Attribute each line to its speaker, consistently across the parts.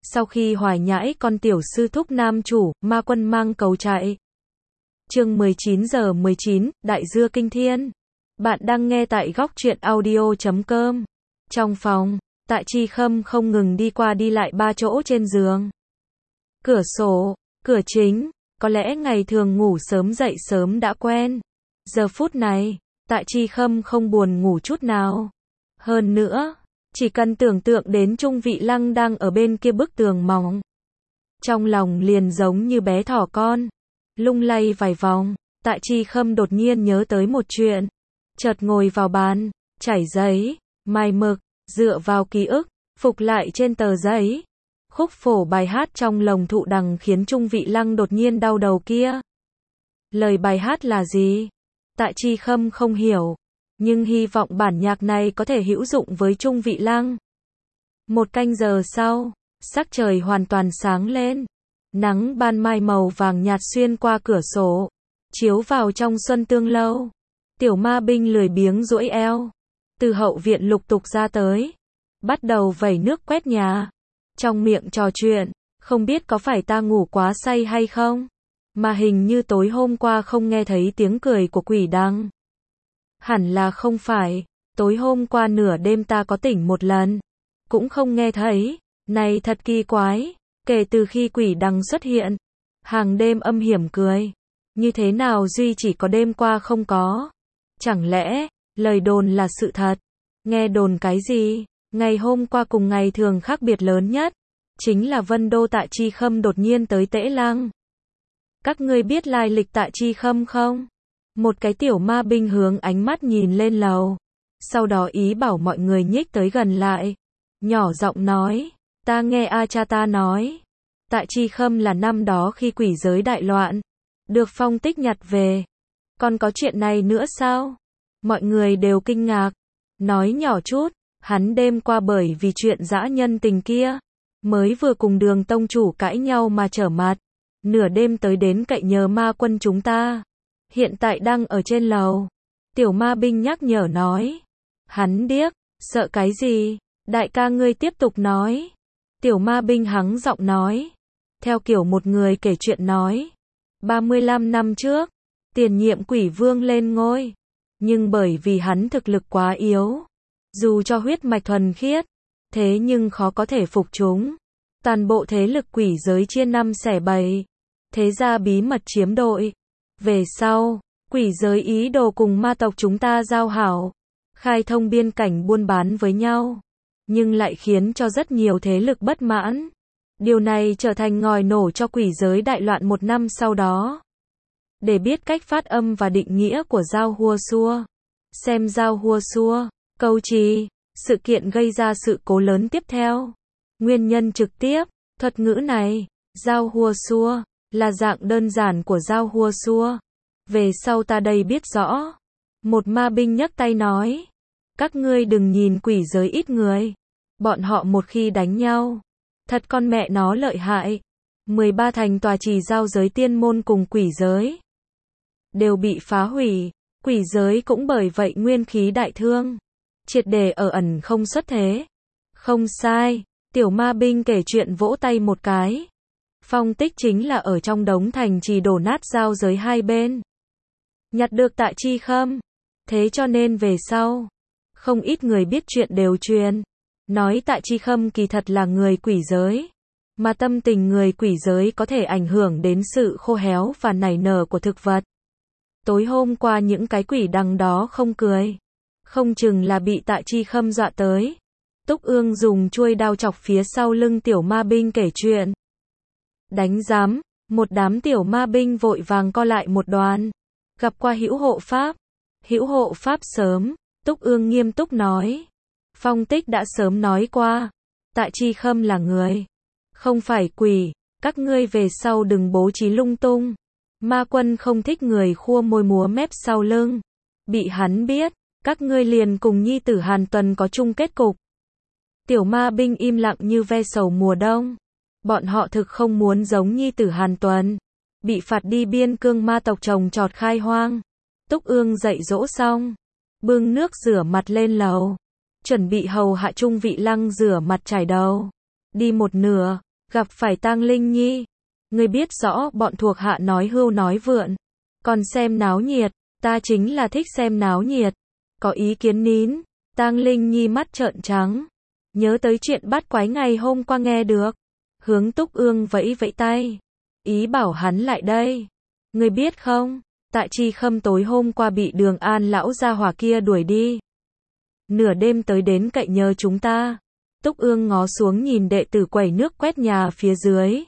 Speaker 1: Sau khi hoài nhãi con tiểu sư thúc nam chủ, ma quân mang cầu chạy. Chương 19 giờ 19, Đại dưa kinh thiên. Bạn đang nghe tại góc truyện audio.com. Trong phòng, Tạ Chi Khâm không ngừng đi qua đi lại ba chỗ trên giường. Cửa sổ, cửa chính, có lẽ ngày thường ngủ sớm dậy sớm đã quen. Giờ phút này, Tạ Chi Khâm không buồn ngủ chút nào. Hơn nữa, chỉ cần tưởng tượng đến Trung Vị Lăng đang ở bên kia bức tường mỏng. Trong lòng liền giống như bé thỏ con. Lung lay vài vòng, Tạ Chi Khâm đột nhiên nhớ tới một chuyện. Chợt ngồi vào bàn, trải giấy, mài mực, dựa vào ký ức, phục lại trên tờ giấy. Khúc phổ bài hát trong lồng thụ đằng khiến Trung Vị Lăng đột nhiên đau đầu kia. Lời bài hát là gì? Tạ Chi Khâm không hiểu, nhưng hy vọng bản nhạc này có thể hữu dụng với Trung Vị Lăng. Một canh giờ sau, sắc trời hoàn toàn sáng lên. Nắng ban mai màu vàng nhạt xuyên qua cửa sổ, chiếu vào trong Xuân Tương Lâu. Tiểu ma binh lười biếng duỗi eo, từ hậu viện lục tục ra tới, bắt đầu vẩy nước quét nhà. Trong miệng trò chuyện, không biết có phải ta ngủ quá say hay không, mà hình như tối hôm qua không nghe thấy tiếng cười của quỷ đằng. Hẳn là không phải, tối hôm qua nửa đêm ta có tỉnh một lần, cũng không nghe thấy. Này thật kỳ quái, kể từ khi quỷ đằng xuất hiện, hàng đêm âm hiểm cười. Như thế nào duy chỉ có đêm qua không có? Chẳng lẽ, lời đồn là sự thật? Nghe đồn cái gì? Ngày hôm qua cùng ngày thường khác biệt lớn nhất, chính là Vân Đô Tạ Chi Khâm đột nhiên tới Tễ Lăng. Các ngươi biết lai lịch Tạ Chi Khâm không? Một cái tiểu ma binh hướng ánh mắt nhìn lên lầu, sau đó ý bảo mọi người nhích tới gần lại. Nhỏ giọng nói, ta nghe A cha ta nói, Tạ Chi Khâm là năm đó khi quỷ giới đại loạn, được Phong Tích nhặt về. Còn có chuyện này nữa sao? Mọi người đều kinh ngạc. Nói nhỏ chút, hắn đêm qua bởi vì chuyện dã nhân tình kia, mới vừa cùng Đường tông chủ cãi nhau mà trở mặt. Nửa đêm tới đến cậy nhờ ma quân chúng ta. Hiện tại đang ở trên lầu. Tiểu ma binh nhắc nhở nói. Hắn điếc, sợ cái gì? Đại ca ngươi tiếp tục nói. Tiểu ma binh hắng giọng nói. Theo kiểu một người kể chuyện nói. 35 năm trước, tiền nhiệm quỷ vương lên ngôi. Nhưng bởi vì hắn thực lực quá yếu, dù cho huyết mạch thuần khiết, thế nhưng khó có thể phục chúng. Toàn bộ thế lực quỷ giới chia năm xẻ bảy. Thế ra bí mật chiếm đội. Về sau, quỷ giới ý đồ cùng ma tộc chúng ta giao hảo, khai thông biên cảnh buôn bán với nhau, nhưng lại khiến cho rất nhiều thế lực bất mãn. Điều này trở thành ngòi nổ cho quỷ giới đại loạn một năm sau đó. Để biết cách phát âm và định nghĩa của giao hua xua, xem giao hua xua, câu trì, sự kiện gây ra sự cố lớn tiếp theo. Nguyên nhân trực tiếp, thuật ngữ này, giao hua xua, là dạng đơn giản của giao hua xua. Về sau ta đây biết rõ. Một ma binh nhấc tay nói. Các ngươi đừng nhìn quỷ giới ít người. Bọn họ một khi đánh nhau, thật con mẹ nó lợi hại. 13 thành tòa trì giao giới tiên môn cùng quỷ giới đều bị phá hủy. Quỷ giới cũng bởi vậy nguyên khí đại thương, triệt để ở ẩn không xuất thế. Không sai, tiểu ma binh kể chuyện vỗ tay một cái. Phong Tích chính là ở trong đống thành trì đổ nát giao giới hai bên, nhặt được Tạ Chi Khâm. Thế cho nên về sau, không ít người biết chuyện đều truyền nói Tạ Chi Khâm kỳ thật là người quỷ giới, mà tâm tình người quỷ giới có thể ảnh hưởng đến sự khô héo và nảy nở của thực vật. Tối hôm qua những cái quỷ đằng đó không cười, không chừng là bị Tạ Chi Khâm dọa tới. Túc Ương dùng chuôi đao chọc phía sau lưng tiểu ma binh kể chuyện. Đánh giám, một đám tiểu ma binh vội vàng co lại một đoàn. Gặp qua hữu hộ pháp. Hữu hộ pháp sớm, Túc Ương nghiêm túc nói. Phong Tích đã sớm nói qua, Tạ Chi Khâm là người, không phải quỷ, các ngươi về sau đừng bố trí lung tung. Ma quân không thích người khua môi múa mép sau lưng. Bị hắn biết, các ngươi liền cùng nhi tử Hàn Tuần có chung kết cục. Tiểu ma binh im lặng như ve sầu mùa đông. Bọn họ thực không muốn giống nhi tử Hàn Tuần, bị phạt đi biên cương ma tộc trồng trọt khai hoang. Túc Ương dạy dỗ xong, bưng nước rửa mặt lên lầu, chuẩn bị hầu hạ Trung Vị Lăng rửa mặt chải đầu. Đi một nửa, gặp phải Tang Linh Nhi. Ngươi biết rõ bọn thuộc hạ nói hưu nói vượn. Còn xem náo nhiệt, ta chính là thích xem náo nhiệt. Có ý kiến nín. Tang Linh Nhi mắt trợn trắng. Nhớ tới chuyện bắt quái ngày hôm qua nghe được. Hướng Túc Ương vẫy vẫy tay. Ý bảo hắn lại đây. Ngươi biết không, Tạ Chi Khâm tối hôm qua bị Đường An lão gia hỏa kia đuổi đi. Nửa đêm tới đến cậy nhờ chúng ta. Túc Ương ngó xuống nhìn đệ tử quẩy nước quét nhà phía dưới.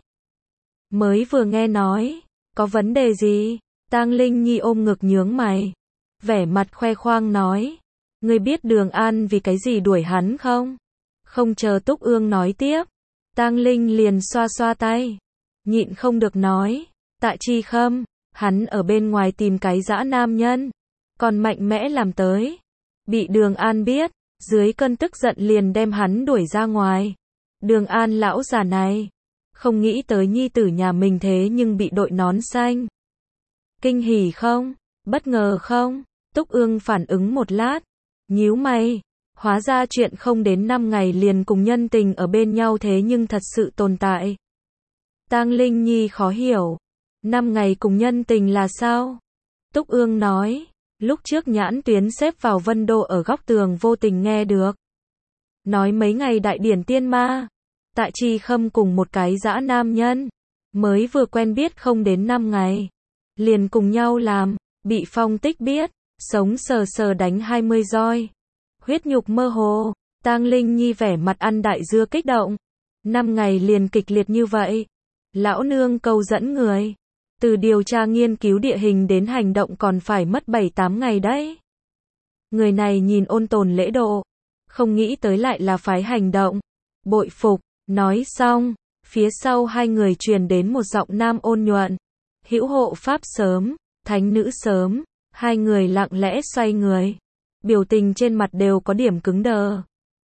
Speaker 1: Mới vừa nghe nói, có vấn đề gì? Tang Linh Nhi ôm ngực nhướng mày. Vẻ mặt khoe khoang nói. Ngươi biết Đường An vì cái gì đuổi hắn không? Không chờ Túc Ương nói tiếp. Tang Linh liền xoa xoa tay. Nhịn không được nói. Tạ Chi Khâm, hắn ở bên ngoài tìm cái dã nam nhân. Còn mạnh mẽ làm tới. Bị Đường An biết, dưới cơn tức giận liền đem hắn đuổi ra ngoài. Đường An lão già này. Không nghĩ tới nhi tử nhà mình thế nhưng bị đội nón xanh. Kinh hỉ không? Bất ngờ không? Túc Ương phản ứng một lát. Nhíu mày. Hóa ra chuyện không đến 5 ngày liền cùng nhân tình ở bên nhau thế nhưng thật sự tồn tại. Tang Linh Nhi khó hiểu. 5 ngày cùng nhân tình là sao? Túc Ương nói. Lúc trước Nhãn Tuyến xếp vào Vân Đô ở góc tường vô tình nghe được. Nói mấy ngày đại điển tiên ma. Tạ Chi Khâm cùng một cái dã nam nhân. Mới vừa quen biết không đến 5 ngày. Liền cùng nhau làm. Bị Phong Tích biết. Sống sờ sờ đánh 20 roi. Huyết nhục mơ hồ. Tang Linh Nhi vẻ mặt ăn đại dưa kích động. 5 ngày liền kịch liệt như vậy. Lão nương câu dẫn người. Từ điều tra nghiên cứu địa hình đến hành động còn phải mất 7-8 ngày đấy. Người này nhìn ôn tồn lễ độ. Không nghĩ tới lại là phái hành động. Bội phục. Nói xong. Phía sau hai người truyền đến một giọng nam ôn nhuận. Hữu hộ pháp sớm. Thánh nữ sớm. Hai người lặng lẽ xoay người. Biểu tình trên mặt đều có điểm cứng đờ.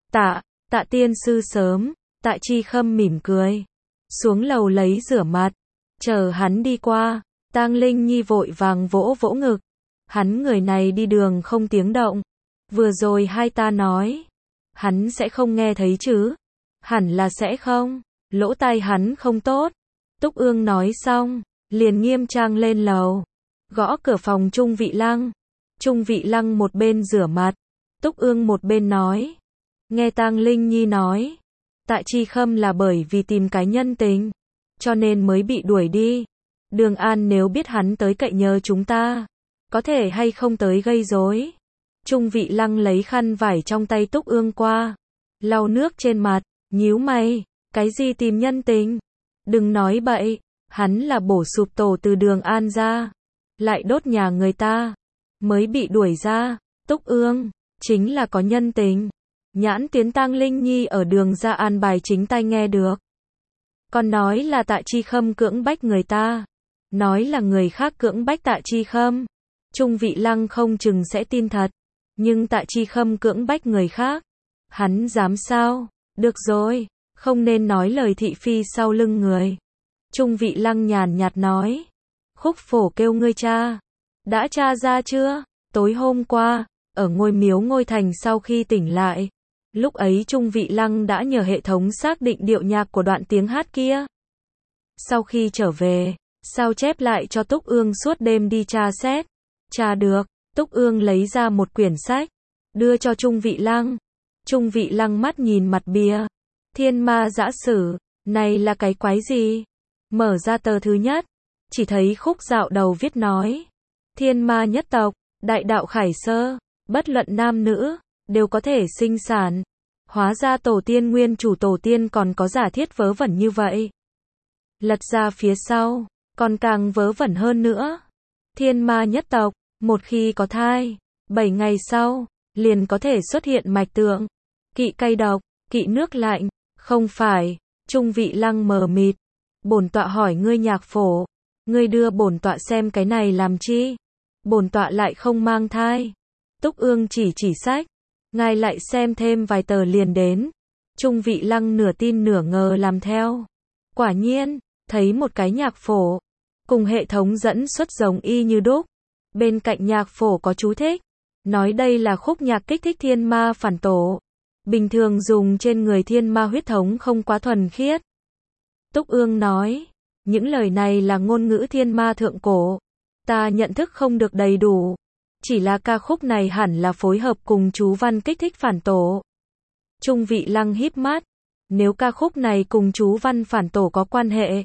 Speaker 1: Tạ tiên sư sớm. Tạ Chi Khâm mỉm cười. Xuống lầu lấy rửa mặt. Chờ hắn đi qua. Tang Linh Nhi vội vàng vỗ vỗ ngực. Hắn người này đi đường không tiếng động. Vừa rồi hai ta nói. Hắn sẽ không nghe thấy chứ. Hẳn là sẽ không. Lỗ tai hắn không tốt. Túc Ương nói xong. Liền nghiêm trang lên lầu. Gõ cửa phòng Trung Vị Lăng. Trung Vị Lăng một bên rửa mặt. Túc Ương một bên nói. Nghe Tang Linh Nhi nói. Tạ Chi Khâm là bởi vì tìm cái nhân tình. Cho nên mới bị đuổi đi. Đường An nếu biết hắn tới cậy nhờ chúng ta. Có thể hay không tới gây rối. Trung Vị Lăng lấy khăn vải trong tay Túc Ương qua. Lau nước trên mặt. Nhíu mày. Cái gì tìm nhân tình? Đừng nói bậy. Hắn là bổ sụp tổ từ Đường An ra. Lại đốt nhà người ta. Mới bị đuổi ra. Túc Ương. Chính là có nhân tình. Nhãn Tuyến Tang Linh Nhi ở Đường ra an bài chính tay nghe được. Còn nói là Tạ Chi Khâm cưỡng bách người ta. Nói là người khác cưỡng bách Tạ Chi Khâm. Trung Vị Lăng không chừng sẽ tin thật. Nhưng Tạ Chi Khâm cưỡng bách người khác. Hắn dám sao? Được rồi. Không nên nói lời thị phi sau lưng người. Trung Vị Lăng nhàn nhạt nói. Khúc Phổ kêu ngươi cha. Đã tra ra chưa? Tối hôm qua, ở ngôi miếu Ngôi Thành sau khi tỉnh lại. Lúc ấy Trung Vị Lăng đã nhờ hệ thống xác định điệu nhạc của đoạn tiếng hát kia. Sau khi trở về, sao chép lại cho Túc Ương suốt đêm đi tra xét. Tra được, Túc Ương lấy ra một quyển sách, đưa cho Trung Vị Lăng. Trung Vị Lăng mắt nhìn mặt bìa. Thiên ma dã sử, này là cái quái gì? Mở ra tờ thứ nhất, chỉ thấy khúc dạo đầu viết nói. Thiên ma nhất tộc, đại đạo khải sơ, bất luận nam nữ, đều có thể sinh sản. Hóa ra tổ tiên nguyên chủ tổ tiên còn có giả thiết vớ vẩn như vậy. Lật ra phía sau, còn càng vớ vẩn hơn nữa. Thiên ma nhất tộc, một khi có thai, 7 ngày sau, liền có thể xuất hiện mạch tượng. Kỵ cay độc, kỵ nước lạnh, không phải. Trung Vị Lăng mờ mịt. Bổn tọa hỏi ngươi Nhạc Phổ, ngươi đưa bổn tọa xem cái này làm chi? Bổn tọa lại không mang thai. Túc Ương chỉ sách. Ngài lại xem thêm vài tờ liền đến. Trung Vị Lăng nửa tin nửa ngờ làm theo. Quả nhiên, thấy một cái Nhạc Phổ. Cùng hệ thống dẫn xuất giống y như đúc. Bên cạnh Nhạc Phổ có chú thích. Nói đây là khúc nhạc kích thích thiên ma phản tổ. Bình thường dùng trên người thiên ma huyết thống không quá thuần khiết. Túc Ương nói, những lời này là ngôn ngữ thiên ma thượng cổ. Ta nhận thức không được đầy đủ. Chỉ là ca khúc này hẳn là phối hợp cùng chú văn kích thích phản tổ. Trung Vị Lăng híp mắt. Nếu ca khúc này cùng chú văn phản tổ có quan hệ,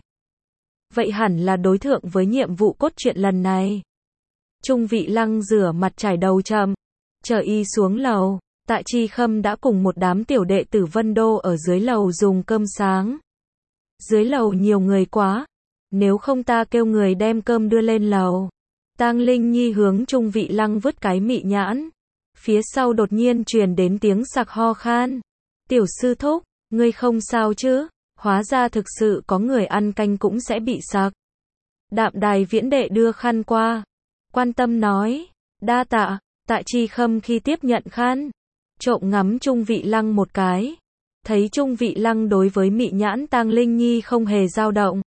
Speaker 1: vậy hẳn là đối tượng với nhiệm vụ cốt truyện lần này. Trung Vị Lăng rửa mặt trải đầu chậm, chờ y xuống lầu. Tạ Chi Khâm đã cùng một đám tiểu đệ tử Vân Đô ở dưới lầu dùng cơm sáng. Dưới lầu nhiều người quá, nếu không ta kêu người đem cơm đưa lên lầu. Tang Linh Nhi hướng Trung Vị Lăng vứt cái mị nhãn. Phía sau đột nhiên truyền đến tiếng sặc ho khan. Tiểu sư thúc, ngươi không sao chứ? Hóa ra thực sự có người ăn canh cũng sẽ bị sặc. Đạm Đài Viễn đệ đưa khăn qua, quan tâm nói, đa tạ. Tạ Chi Khâm khi tiếp nhận khăn, trộm ngắm Trung Vị Lăng một cái. Thấy Trung Vị Lăng đối với mị nhãn Tang Linh Nhi không hề dao động.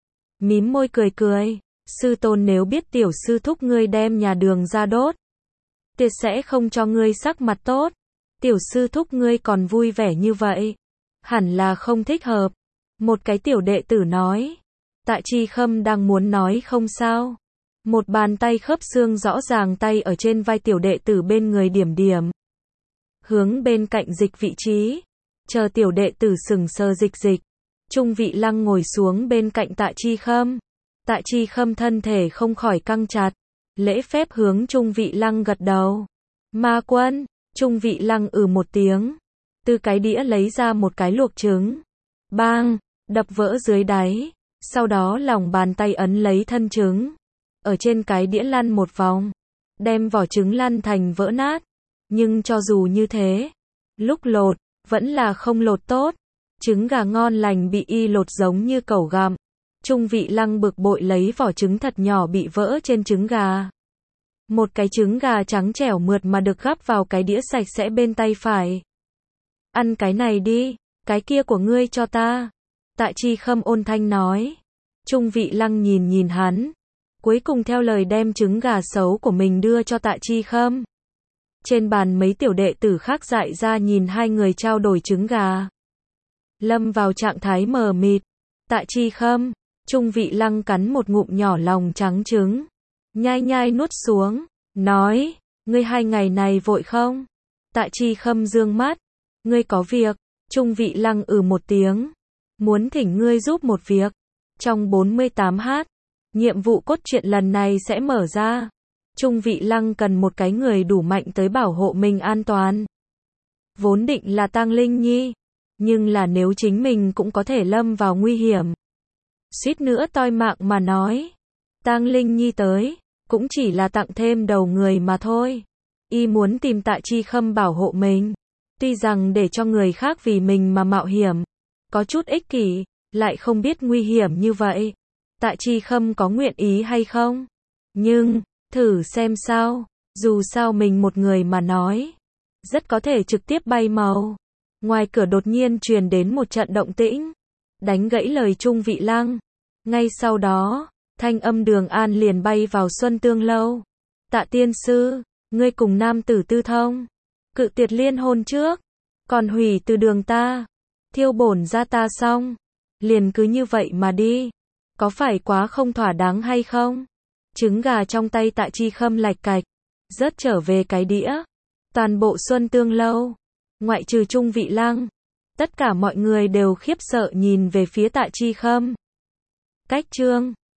Speaker 1: Mím môi cười cười, sư tôn nếu biết tiểu sư thúc ngươi đem nhà đường ra đốt, tuyệt sẽ không cho ngươi sắc mặt tốt. Tiểu sư thúc ngươi còn vui vẻ như vậy, hẳn là không thích hợp. Một cái tiểu đệ tử nói. Tạ Chi Khâm đang muốn nói không sao. Một bàn tay khớp xương rõ ràng tay ở trên vai tiểu đệ tử bên người điểm điểm. Hướng bên cạnh dịch vị trí. Chờ tiểu đệ tử sừng sờ dịch dịch. Trung Vị Lăng ngồi xuống bên cạnh Tạ Chi Khâm. Tạ Chi Khâm thân thể không khỏi căng chặt. Lễ phép hướng Trung Vị Lăng gật đầu. Ma quân. Trung Vị Lăng một tiếng. Từ cái đĩa lấy ra một cái luộc trứng. Bang, đập vỡ dưới đáy. Sau đó lòng bàn tay ấn lấy thân trứng. Ở trên cái đĩa lăn một vòng. Đem vỏ trứng lăn thành vỡ nát. Nhưng cho dù như thế, lúc lột, vẫn là không lột tốt. Trứng gà ngon lành bị y lột giống như cẩu gặm. Trung Vị Lăng bực bội lấy vỏ trứng thật nhỏ bị vỡ trên trứng gà. Một cái trứng gà trắng trẻo mượt mà được gắp vào cái đĩa sạch sẽ bên tay phải. Ăn cái này đi, cái kia của ngươi cho ta. Tạ Chi Khâm ôn thanh nói. Trung Vị Lăng nhìn nhìn hắn. Cuối cùng theo lời đem trứng gà xấu của mình đưa cho Tạ Chi Khâm. Trên bàn mấy tiểu đệ tử khác dại ra nhìn hai người trao đổi trứng gà. Lâm vào trạng thái mờ mịt. Tạ Chi Khâm, Trung Vị Lăng cắn một ngụm nhỏ lòng trắng trứng. Nhai nhai nuốt xuống, nói, ngươi 2 ngày này vội không? Tạ Chi Khâm dương mắt, ngươi có việc. Trung Vị Lăng một tiếng, muốn thỉnh ngươi giúp một việc. Trong 48h, nhiệm vụ cốt truyện lần này sẽ mở ra. Trung Vị Lăng cần một cái người đủ mạnh tới bảo hộ mình an toàn. Vốn định là Tang Linh Nhi, nhưng là nếu chính mình cũng có thể lâm vào nguy hiểm, suýt nữa toi mạng mà nói. Tang Linh Nhi tới, cũng chỉ là tặng thêm đầu người mà thôi. Y muốn tìm Tạ Chi Khâm bảo hộ mình. Tuy rằng để cho người khác vì mình mà mạo hiểm, có chút ích kỷ, lại không biết nguy hiểm như vậy. Tạ Chi Khâm có nguyện ý hay không? Nhưng, thử xem sao, dù sao mình một người mà nói, rất có thể trực tiếp bay màu. Ngoài cửa đột nhiên truyền đến một trận động tĩnh, đánh gãy lời Trung Vị Lăng. Ngay sau đó, thanh âm Đường An liền bay vào Xuân Tương Lâu. Tạ tiên sư, ngươi cùng nam tử tư thông, cự tuyệt liên hôn trước, còn hủy từ đường ta, thiêu bổn ra ta xong, liền cứ như vậy mà đi, có phải quá không thỏa đáng hay không? Trứng gà trong tay Tạ Chi Khâm lạch cạch, rớt trở về cái đĩa. Toàn bộ Xuân Tương Lâu, ngoại trừ Trung Vị Lăng, tất cả mọi người đều khiếp sợ nhìn về phía Tạ Chi Khâm. Cách chương